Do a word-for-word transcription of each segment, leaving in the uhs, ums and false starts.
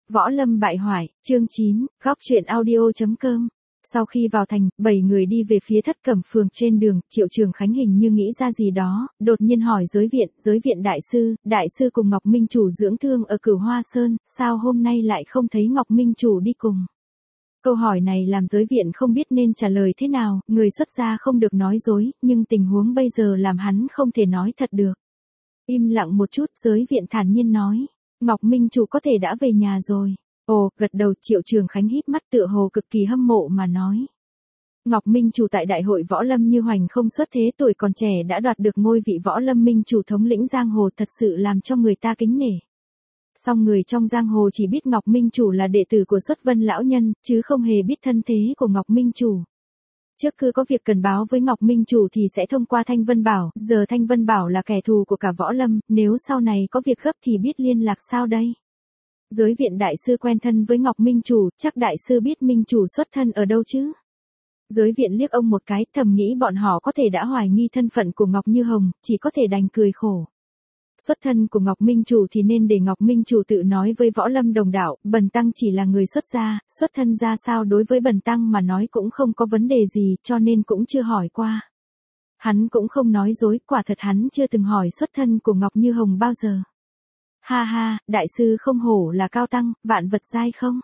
Võ Lâm bại hoại, chương chín, góc truyện audio.com. Sau khi vào thành, bảy người đi về phía Thất Cẩm Phường trên đường, Triệu Trường Khánh hình như nghĩ ra gì đó, đột nhiên hỏi giới viện, giới viện đại sư, đại sư cùng Ngọc Minh Chủ dưỡng thương ở Cửu Hoa Sơn, sao hôm nay lại không thấy Ngọc Minh Chủ đi cùng? Câu hỏi này làm giới viện không biết nên trả lời thế nào, người xuất gia không được nói dối, nhưng tình huống bây giờ làm hắn không thể nói thật được. Im lặng một chút, giới viện thản nhiên nói. Ngọc Minh Chủ có thể đã về nhà rồi. Ồ, gật đầu. Triệu Trường Khánh híp mắt tựa hồ cực kỳ hâm mộ mà nói. Ngọc Minh Chủ tại đại hội Võ Lâm như hoành không xuất thế, tuổi còn trẻ đã đoạt được ngôi vị Võ Lâm Minh Chủ thống lĩnh giang hồ, thật sự làm cho người ta kính nể. Song người trong giang hồ chỉ biết Ngọc Minh Chủ là đệ tử của Xuất Vân lão nhân, chứ không hề biết thân thế của Ngọc Minh Chủ. Trước cứ có việc cần báo với Ngọc Minh Chủ thì sẽ thông qua Thanh Vân Bảo, giờ Thanh Vân Bảo là kẻ thù của cả Võ Lâm, nếu sau này có việc gấp thì biết liên lạc sao đây? Giới viện đại sư quen thân với Ngọc Minh Chủ, chắc đại sư biết Minh Chủ xuất thân ở đâu chứ? Giới viện liếc ông một cái, thầm nghĩ bọn họ có thể đã hoài nghi thân phận của Ngọc Như Hồng, chỉ có thể đành cười khổ. Xuất thân của Ngọc Minh Chủ thì nên để Ngọc Minh Chủ tự nói với Võ Lâm đồng đạo, Bần Tăng chỉ là người xuất gia, xuất thân ra sao đối với Bần Tăng mà nói cũng không có vấn đề gì, cho nên cũng chưa hỏi qua. Hắn cũng không nói dối, quả thật hắn chưa từng hỏi xuất thân của Ngọc Như Hồng bao giờ. Ha ha, đại sư không hổ là cao tăng, vạn vật giai không?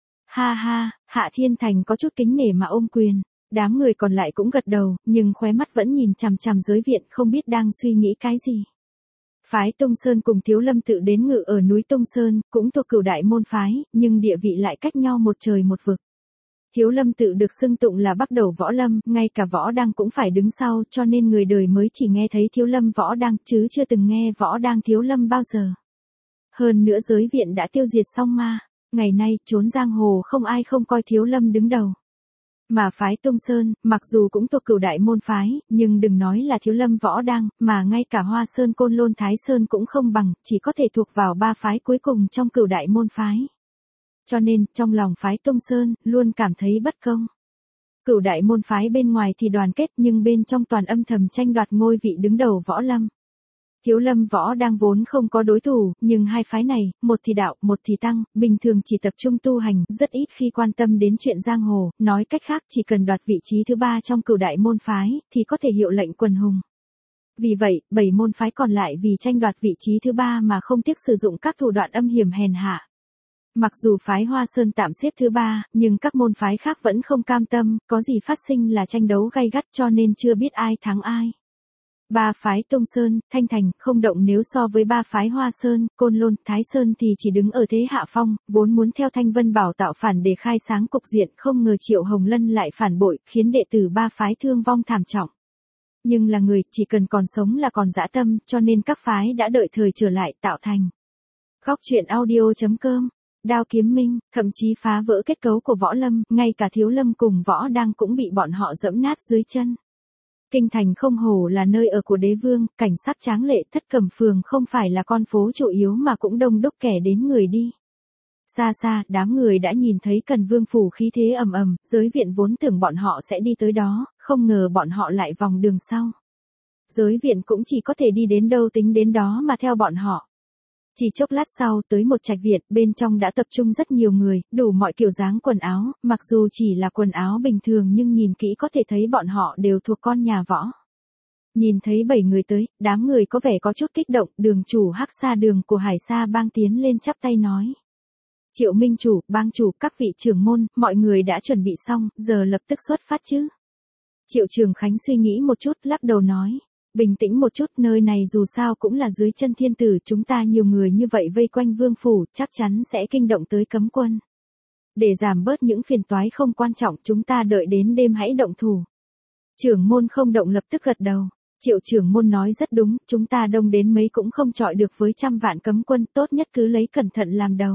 Ha ha, Hạ Thiên Thành có chút kính nể mà ôm quyền. Đám người còn lại cũng gật đầu, nhưng khóe mắt vẫn nhìn chằm chằm giới viện, không biết đang suy nghĩ cái gì. Phái Tông Sơn cùng Thiếu Lâm tự đến ngự ở núi Tông Sơn, cũng thuộc Cửu Đại môn phái, nhưng địa vị lại cách nhau một trời một vực. Thiếu Lâm tự được xưng tụng là bắc đầu Võ Lâm, ngay cả Võ Đăng cũng phải đứng sau, cho nên người đời mới chỉ nghe thấy Thiếu Lâm Võ Đăng, chứ chưa từng nghe Võ Đăng Thiếu Lâm bao giờ. Hơn nữa giới viện đã tiêu diệt xong ma, ngày nay trốn giang hồ không ai không coi Thiếu Lâm đứng đầu. Mà phái Tông Sơn, mặc dù cũng thuộc Cửu Đại môn phái, nhưng đừng nói là Thiếu Lâm Võ Đăng, mà ngay cả Hoa Sơn Côn Lôn Thái Sơn cũng không bằng, chỉ có thể thuộc vào ba phái cuối cùng trong Cửu Đại môn phái. Cho nên, trong lòng phái Tông Sơn, luôn cảm thấy bất công. Cửu Đại môn phái bên ngoài thì đoàn kết, nhưng bên trong toàn âm thầm tranh đoạt ngôi vị đứng đầu Võ Lâm. Thiếu Lâm Võ Đăng vốn không có đối thủ, nhưng hai phái này, một thì đạo, một thì tăng, bình thường chỉ tập trung tu hành, rất ít khi quan tâm đến chuyện giang hồ, nói cách khác chỉ cần đoạt vị trí thứ ba trong Cửu Đại môn phái, thì có thể hiệu lệnh quần hùng. Vì vậy, bảy môn phái còn lại vì tranh đoạt vị trí thứ ba mà không tiếc sử dụng các thủ đoạn âm hiểm hèn hạ. Mặc dù phái Hoa Sơn tạm xếp thứ ba, nhưng các môn phái khác vẫn không cam tâm, có gì phát sinh là tranh đấu gay gắt, cho nên chưa biết ai thắng ai. Ba phái Tông Sơn, Thanh Thành, không động nếu so với ba phái Hoa Sơn, Côn Lôn, Thái Sơn thì chỉ đứng ở thế hạ phong, vốn muốn theo Thanh Vân Bảo tạo phản để khai sáng cục diện, không ngờ Triệu Hồng Lân lại phản bội, khiến đệ tử ba phái thương vong thảm trọng. Nhưng là người, chỉ cần còn sống là còn dã tâm, cho nên các phái đã đợi thời trở lại tạo thành. Góc truyện audio.com. Đao Kiếm Minh, thậm chí phá vỡ kết cấu của Võ Lâm, ngay cả Thiếu Lâm cùng Võ Đăng cũng bị bọn họ dẫm nát dưới chân. Kinh thành không hổ là nơi ở của đế vương, cảnh sắc tráng lệ, Thất Cẩm Phường không phải là con phố chủ yếu mà cũng đông đúc kẻ đến người đi. Xa xa, đám người đã nhìn thấy Cần Vương phủ khí thế ầm ầm, giới viện vốn tưởng bọn họ sẽ đi tới đó, không ngờ bọn họ lại vòng đường sau. Giới viện cũng chỉ có thể đi đến đâu tính đến đó mà theo bọn họ. Chỉ chốc lát sau tới một trạch viện, bên trong đã tập trung rất nhiều người, đủ mọi kiểu dáng quần áo, mặc dù chỉ là quần áo bình thường nhưng nhìn kỹ có thể thấy bọn họ đều thuộc con nhà Võ. Nhìn thấy bảy người tới, đám người có vẻ có chút kích động, đường chủ Hắc Sa Đường của Hải Sa bang tiến lên chắp tay nói. Triệu Minh Chủ, bang chủ, các vị trưởng môn, mọi người đã chuẩn bị xong, giờ lập tức xuất phát chứ. Triệu Trường Khánh suy nghĩ một chút, lắc đầu nói. Bình tĩnh một chút, nơi này dù sao cũng là dưới chân thiên tử, chúng ta nhiều người như vậy vây quanh vương phủ, chắc chắn sẽ kinh động tới cấm quân. Để giảm bớt những phiền toái không quan trọng, chúng ta đợi đến đêm hãy động thủ. Trưởng môn không động lập tức gật đầu. Triệu trưởng môn nói rất đúng, chúng ta đông đến mấy cũng không chọi được với trăm vạn cấm quân, tốt nhất cứ lấy cẩn thận làm đầu.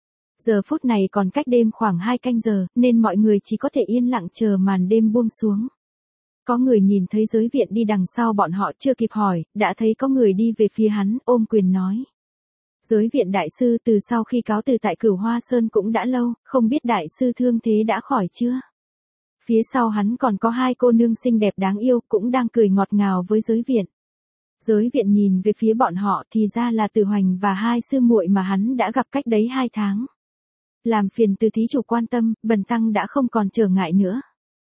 Giờ phút này còn cách đêm khoảng hai canh giờ, nên mọi người chỉ có thể yên lặng chờ màn đêm buông xuống. Có người nhìn thấy giới viện đi đằng sau bọn họ chưa kịp hỏi, đã thấy có người đi về phía hắn, ôm quyền nói. Giới viện đại sư từ sau khi cáo từ tại Cửu Hoa Sơn cũng đã lâu, không biết đại sư thương thế đã khỏi chưa? Phía sau hắn còn có hai cô nương xinh đẹp đáng yêu, cũng đang cười ngọt ngào với giới viện. Giới viện nhìn về phía bọn họ thì ra là Tử Hoành và hai sư muội mà hắn đã gặp cách đấy hai tháng. Làm phiền từ thí chủ quan tâm, bần tăng đã không còn trở ngại nữa.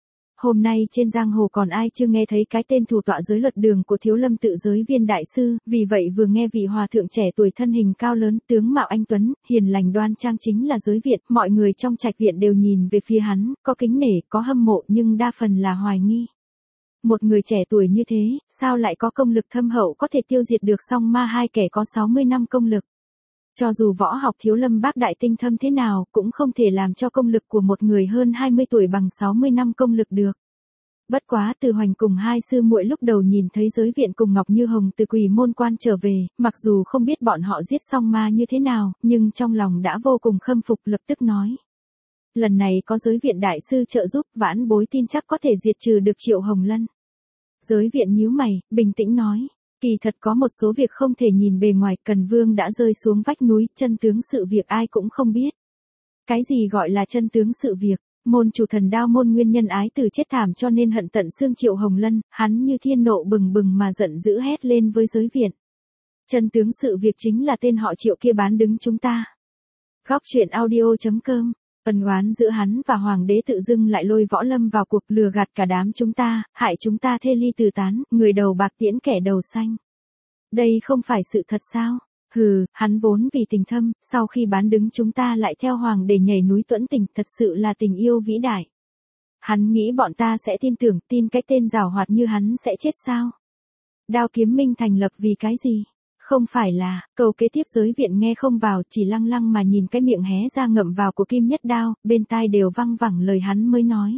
Hôm nay trên giang hồ còn ai chưa nghe thấy cái tên thủ tọa giới luật đường của Thiếu Lâm tự giới viên đại sư, vì vậy vừa nghe vị hòa thượng trẻ tuổi thân hình cao lớn, tướng mạo anh tuấn, hiền lành đoan trang chính là giới viện, mọi người trong trạch viện đều nhìn về phía hắn, có kính nể, có hâm mộ nhưng đa phần là hoài nghi. Một người trẻ tuổi như thế, sao lại có công lực thâm hậu có thể tiêu diệt được song ma hai kẻ có sáu mươi năm công lực. Cho dù võ học Thiếu Lâm bác đại tinh thâm thế nào, cũng không thể làm cho công lực của một người hơn hai mươi tuổi bằng sáu mươi năm công lực được. Bất quá Từ Hoành cùng hai sư muội lúc đầu nhìn thấy giới viện cùng Ngọc Như Hồng từ Quỷ Môn Quan trở về, mặc dù không biết bọn họ giết song ma như thế nào, nhưng trong lòng đã vô cùng khâm phục, lập tức nói. Lần này có giới viện đại sư trợ giúp, vãn bối tin chắc có thể diệt trừ được Triệu Hồng Lân. Giới viện nhíu mày, bình tĩnh nói. Kỳ thật có một số việc không thể nhìn bề ngoài, Cần Vương đã rơi xuống vách núi, chân tướng sự việc ai cũng không biết. Cái gì gọi là chân tướng sự việc? Môn chủ Thần Đao môn nguyên nhân ái tử chết thảm cho nên hận tận xương Triệu Hồng Lân, hắn như thiên nộ bừng bừng mà giận dữ hét lên với giới viện. Chân tướng sự việc chính là tên họ Triệu kia bán đứng chúng ta. Góc truyện audio chấm com. Ân oán giữa hắn và hoàng đế tự dưng lại lôi Võ Lâm vào cuộc, lừa gạt cả đám chúng ta, hại chúng ta thê ly từ tán, người đầu bạc tiễn kẻ đầu xanh. Đây không phải sự thật sao? Hừ, hắn vốn vì tình thâm, sau khi bán đứng chúng ta lại theo hoàng để nhảy núi tuẫn tình, thật sự là tình yêu vĩ đại. Hắn nghĩ bọn ta sẽ tin tưởng, tin cái tên giàu hoạt như hắn sẽ chết sao? Đao Kiếm Minh thành lập vì cái gì? Không phải là, câu kế tiếp giới viện nghe không vào, chỉ lăng lăng mà nhìn cái miệng hé ra ngậm vào của Kim Nhất Đao, bên tai đều văng vẳng lời hắn mới nói.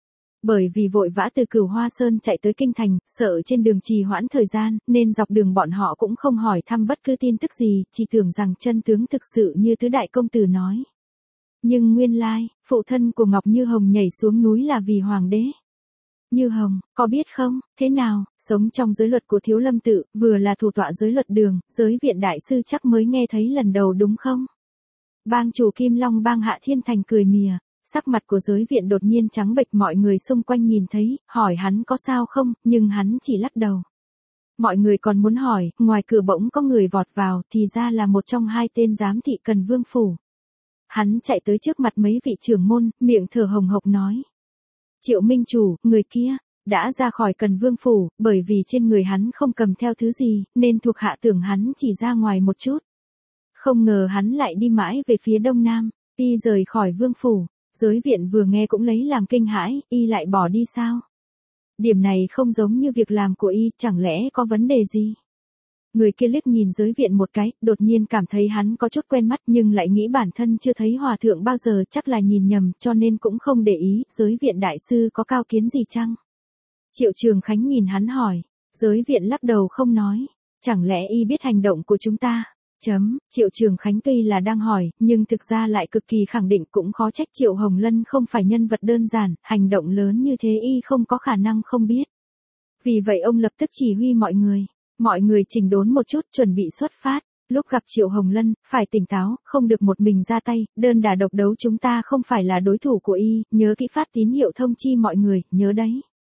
Bởi vì vội vã từ Cửu Hoa Sơn chạy tới Kinh Thành, sợ trên đường trì hoãn thời gian, nên dọc đường bọn họ cũng không hỏi thăm bất cứ tin tức gì, chỉ tưởng rằng chân tướng thực sự như tứ đại công tử nói. Nhưng nguyên lai, phụ thân của Ngọc Như Hồng nhảy xuống núi là vì hoàng đế. Như Hồng, có biết không, thế nào, sống trong giới luật của Thiếu Lâm tự, vừa là thủ tọa giới luật đường, giới viện đại sư chắc mới nghe thấy lần đầu đúng không? Bang chủ Kim Long Bang Hạ Thiên Thành cười mỉa, sắc mặt của giới viện đột nhiên trắng bệch, mọi người xung quanh nhìn thấy, hỏi hắn có sao không, nhưng hắn chỉ lắc đầu. Mọi người còn muốn hỏi, ngoài cửa bỗng có người vọt vào, thì ra là một trong hai tên giám thị Cần Vương phủ. Hắn chạy tới trước mặt mấy vị trưởng môn, miệng thở hồng hộc nói. Triệu Minh chủ, người kia, đã ra khỏi Cần Vương phủ, bởi vì trên người hắn không cầm theo thứ gì, nên thuộc hạ tưởng hắn chỉ ra ngoài một chút. Không ngờ hắn lại đi mãi về phía đông nam, y rời khỏi Vương phủ, giới viện vừa nghe cũng lấy làm kinh hãi, y lại bỏ đi sao? Điểm này không giống như việc làm của y, chẳng lẽ có vấn đề gì? Người kia liếc nhìn giới viện một cái, đột nhiên cảm thấy hắn có chút quen mắt nhưng lại nghĩ bản thân chưa thấy hòa thượng bao giờ, chắc là nhìn nhầm, cho nên cũng không để ý, giới viện đại sư có cao kiến gì chăng? Triệu Trường Khánh nhìn hắn hỏi, giới viện lắc đầu không nói, chẳng lẽ y biết hành động của chúng ta? Chấm, Triệu Trường Khánh tuy là đang hỏi, nhưng thực ra lại cực kỳ khẳng định, cũng khó trách Triệu Hồng Lân không phải nhân vật đơn giản, hành động lớn như thế y không có khả năng không biết. Vì vậy ông lập tức chỉ huy mọi người. Mọi người chỉnh đốn một chút, chuẩn bị xuất phát. Lúc gặp Triệu Hồng Lân, phải tỉnh táo, không được một mình ra tay, đơn đả độc đấu, chúng ta không phải là đối thủ của y, nhớ kỹ phát tín hiệu thông chi mọi người, nhớ đấy.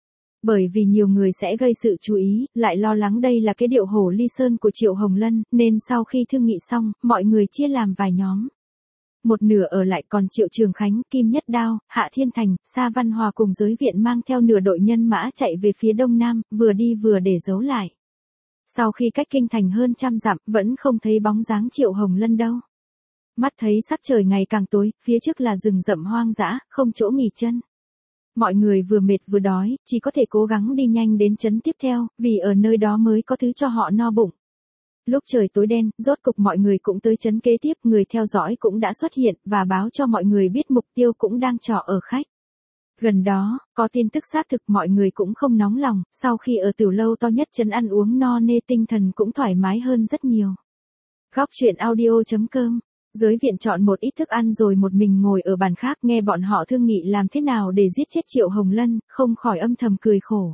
Bởi vì nhiều người sẽ gây sự chú ý, lại lo lắng đây là cái điệu hổ ly sơn của Triệu Hồng Lân, nên sau khi thương nghị xong, mọi người chia làm vài nhóm. Một nửa ở lại, còn Triệu Trường Khánh, Kim Nhất Đao, Hạ Thiên Thành, Sa Văn Hòa cùng giới viện mang theo nửa đội nhân mã chạy về phía đông nam, vừa đi vừa để giấu lại. Sau khi cách Kinh Thành hơn trăm dặm, vẫn không thấy bóng dáng Triệu Hồng Lân đâu. Mắt thấy sắc trời ngày càng tối, phía trước là rừng rậm hoang dã, không chỗ nghỉ chân. Mọi người vừa mệt vừa đói, chỉ có thể cố gắng đi nhanh đến trấn tiếp theo, vì ở nơi đó mới có thứ cho họ no bụng. Lúc trời tối đen, rốt cục mọi người cũng tới trấn kế tiếp, người theo dõi cũng đã xuất hiện, và báo cho mọi người biết mục tiêu cũng đang trọ ở khách. Gần đó, có tin tức xác thực, mọi người cũng không nóng lòng, sau khi ở tiểu lâu to nhất trấn ăn uống no nê, tinh thần cũng thoải mái hơn rất nhiều. Góc truyện audio chấm com. Giới viện chọn một ít thức ăn rồi một mình ngồi ở bàn khác, nghe bọn họ thương nghị làm thế nào để giết chết Triệu Hồng Lân, không khỏi âm thầm cười khổ.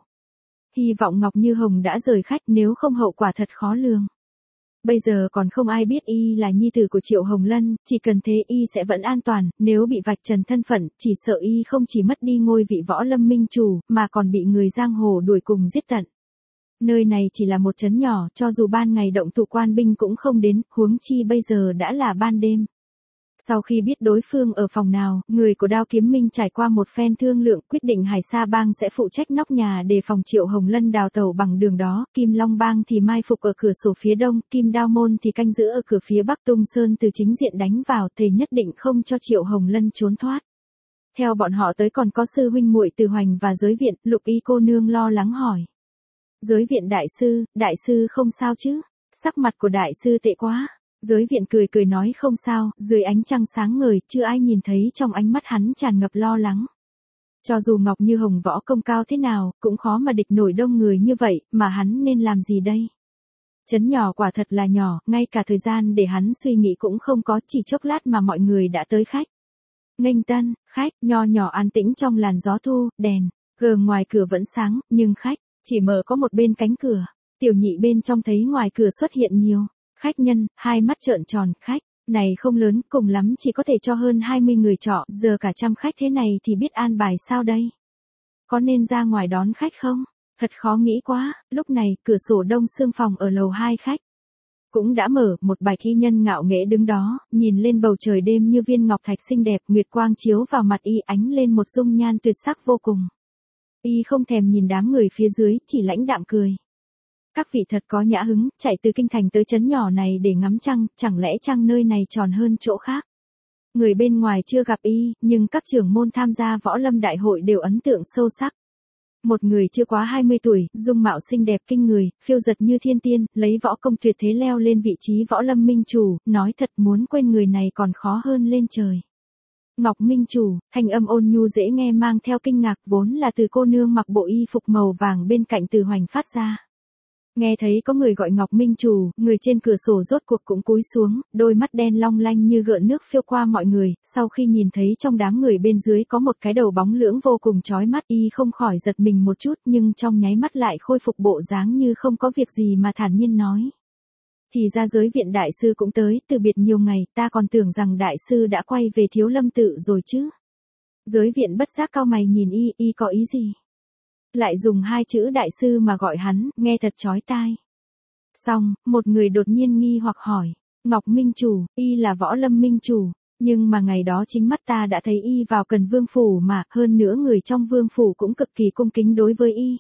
Hy vọng Ngọc Như Hồng đã rời khách, nếu không hậu quả thật khó lường. Bây giờ còn không ai biết y là nhi tử của Triệu Hồng Lân, chỉ cần thế y sẽ vẫn an toàn, nếu bị vạch trần thân phận, chỉ sợ y không chỉ mất đi ngôi vị Võ Lâm minh chủ, mà còn bị người giang hồ đuổi cùng giết tận. Nơi này chỉ là một trấn nhỏ, cho dù ban ngày động thủ quan binh cũng không đến, huống chi bây giờ đã là ban đêm. Sau khi biết đối phương ở phòng nào, người của Đao Kiếm Minh trải qua một phen thương lượng quyết định Hải Sa Bang sẽ phụ trách nóc nhà để phòng Triệu Hồng Lân đào tẩu bằng đường đó, Kim Long Bang thì mai phục ở cửa sổ phía đông, Kim Đao Môn thì canh giữ ở cửa phía bắc, tung sơn từ chính diện đánh vào, thề nhất định không cho Triệu Hồng Lân trốn thoát. Theo bọn họ tới còn có sư huynh muội Từ Hoành và Giới Viện, Lục Y cô nương lo lắng hỏi. Giới Viện đại sư, đại sư không sao chứ? Sắc mặt của đại sư tệ quá. Giới Viện cười cười nói không sao, dưới ánh trăng sáng ngời, chưa ai nhìn thấy trong ánh mắt hắn tràn ngập lo lắng. Cho dù Ngọc Như Hồng võ công cao thế nào, cũng khó mà địch nổi đông người như vậy, mà hắn nên làm gì đây? Trấn nhỏ quả thật là nhỏ, ngay cả thời gian để hắn suy nghĩ cũng không có, chỉ chốc lát mà mọi người đã tới khách. Nghênh tân, khách, nho nhỏ an tĩnh trong làn gió thu, đèn, gờ ngoài cửa vẫn sáng, nhưng khách, chỉ mở có một bên cánh cửa. Tiểu Nhị bên trong thấy ngoài cửa xuất hiện nhiều khách nhân, hai mắt trợn tròn, khách này không lớn, cùng lắm chỉ có thể cho hơn hai mươi người trọ, giờ cả trăm khách thế này thì biết an bài sao đây? Có nên ra ngoài đón khách không? Thật khó nghĩ quá. Lúc này, cửa sổ đông xương phòng ở lầu hai khách cũng đã mở, một bạch y nhân ngạo nghễ đứng đó, nhìn lên bầu trời đêm như viên ngọc thạch xinh đẹp, nguyệt quang chiếu vào mặt y ánh lên một dung nhan tuyệt sắc vô cùng. Y không thèm nhìn đám người phía dưới, chỉ lãnh đạm cười. Các vị thật có nhã hứng, chạy từ kinh thành tới trấn nhỏ này để ngắm trăng, chẳng lẽ trăng nơi này tròn hơn chỗ khác? Người bên ngoài chưa gặp y, nhưng các trưởng môn tham gia võ lâm đại hội đều ấn tượng sâu sắc. Một người chưa quá hai mươi tuổi, dung mạo xinh đẹp kinh người, phiêu giật như thiên tiên, lấy võ công tuyệt thế leo lên vị trí võ lâm minh chủ, nói thật muốn quên người này còn khó hơn lên trời. Ngọc Minh Chủ, thanh âm ôn nhu dễ nghe mang theo kinh ngạc, vốn là từ cô nương mặc bộ y phục màu vàng bên cạnh Từ Hoành phát ra. Nghe thấy có người gọi Ngọc Minh Chủ, người trên cửa sổ rốt cuộc cũng cúi xuống, đôi mắt đen long lanh như gợn nước phiêu qua mọi người, sau khi nhìn thấy trong đám người bên dưới có một cái đầu bóng lưỡng vô cùng chói mắt, y không khỏi giật mình một chút, nhưng trong nháy mắt lại khôi phục bộ dáng như không có việc gì mà thản nhiên nói. Thì ra Giới Viện đại sư cũng tới, từ biệt nhiều ngày, ta còn tưởng rằng đại sư đã quay về Thiếu Lâm tự rồi chứ. Giới Viện bất giác cau mày nhìn y, y có ý gì? Lại dùng hai chữ đại sư mà gọi hắn, nghe thật chói tai. Xong, một người đột nhiên nghi hoặc hỏi, Ngọc Minh Chủ, y là võ lâm minh chủ, nhưng mà ngày đó chính mắt ta đã thấy y vào Cần Vương Phủ mà, hơn nữa người trong Vương Phủ cũng cực kỳ cung kính đối với y.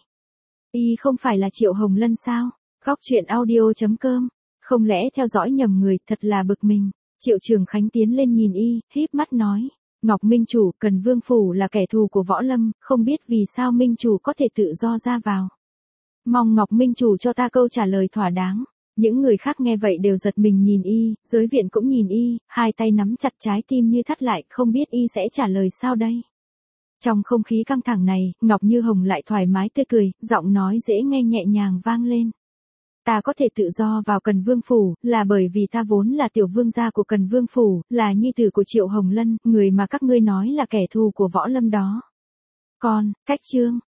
Y không phải là Triệu Hồng Lân sao? Góc truyện audio chấm com, không lẽ theo dõi nhầm người, thật là bực mình. Triệu Trường Khánh tiến lên nhìn y, híp mắt nói. Ngọc Minh Chủ, Cần Vương Phủ là kẻ thù của võ lâm, không biết vì sao Minh Chủ có thể tự do ra vào. Mong Ngọc Minh Chủ cho ta câu trả lời thỏa đáng. Những người khác nghe vậy đều giật mình nhìn y, Giới Viện cũng nhìn y, hai tay nắm chặt trái tim như thắt lại, không biết y sẽ trả lời sao đây. Trong không khí căng thẳng này, Ngọc Như Hồng lại thoải mái tươi cười, giọng nói dễ nghe nhẹ nhàng vang lên. Ta có thể tự do vào Cần Vương Phủ, là bởi vì ta vốn là tiểu vương gia của Cần Vương Phủ, là nhi tử của Triệu Hồng Lân, người mà các ngươi nói là kẻ thù của võ lâm đó. Còn, cách chương,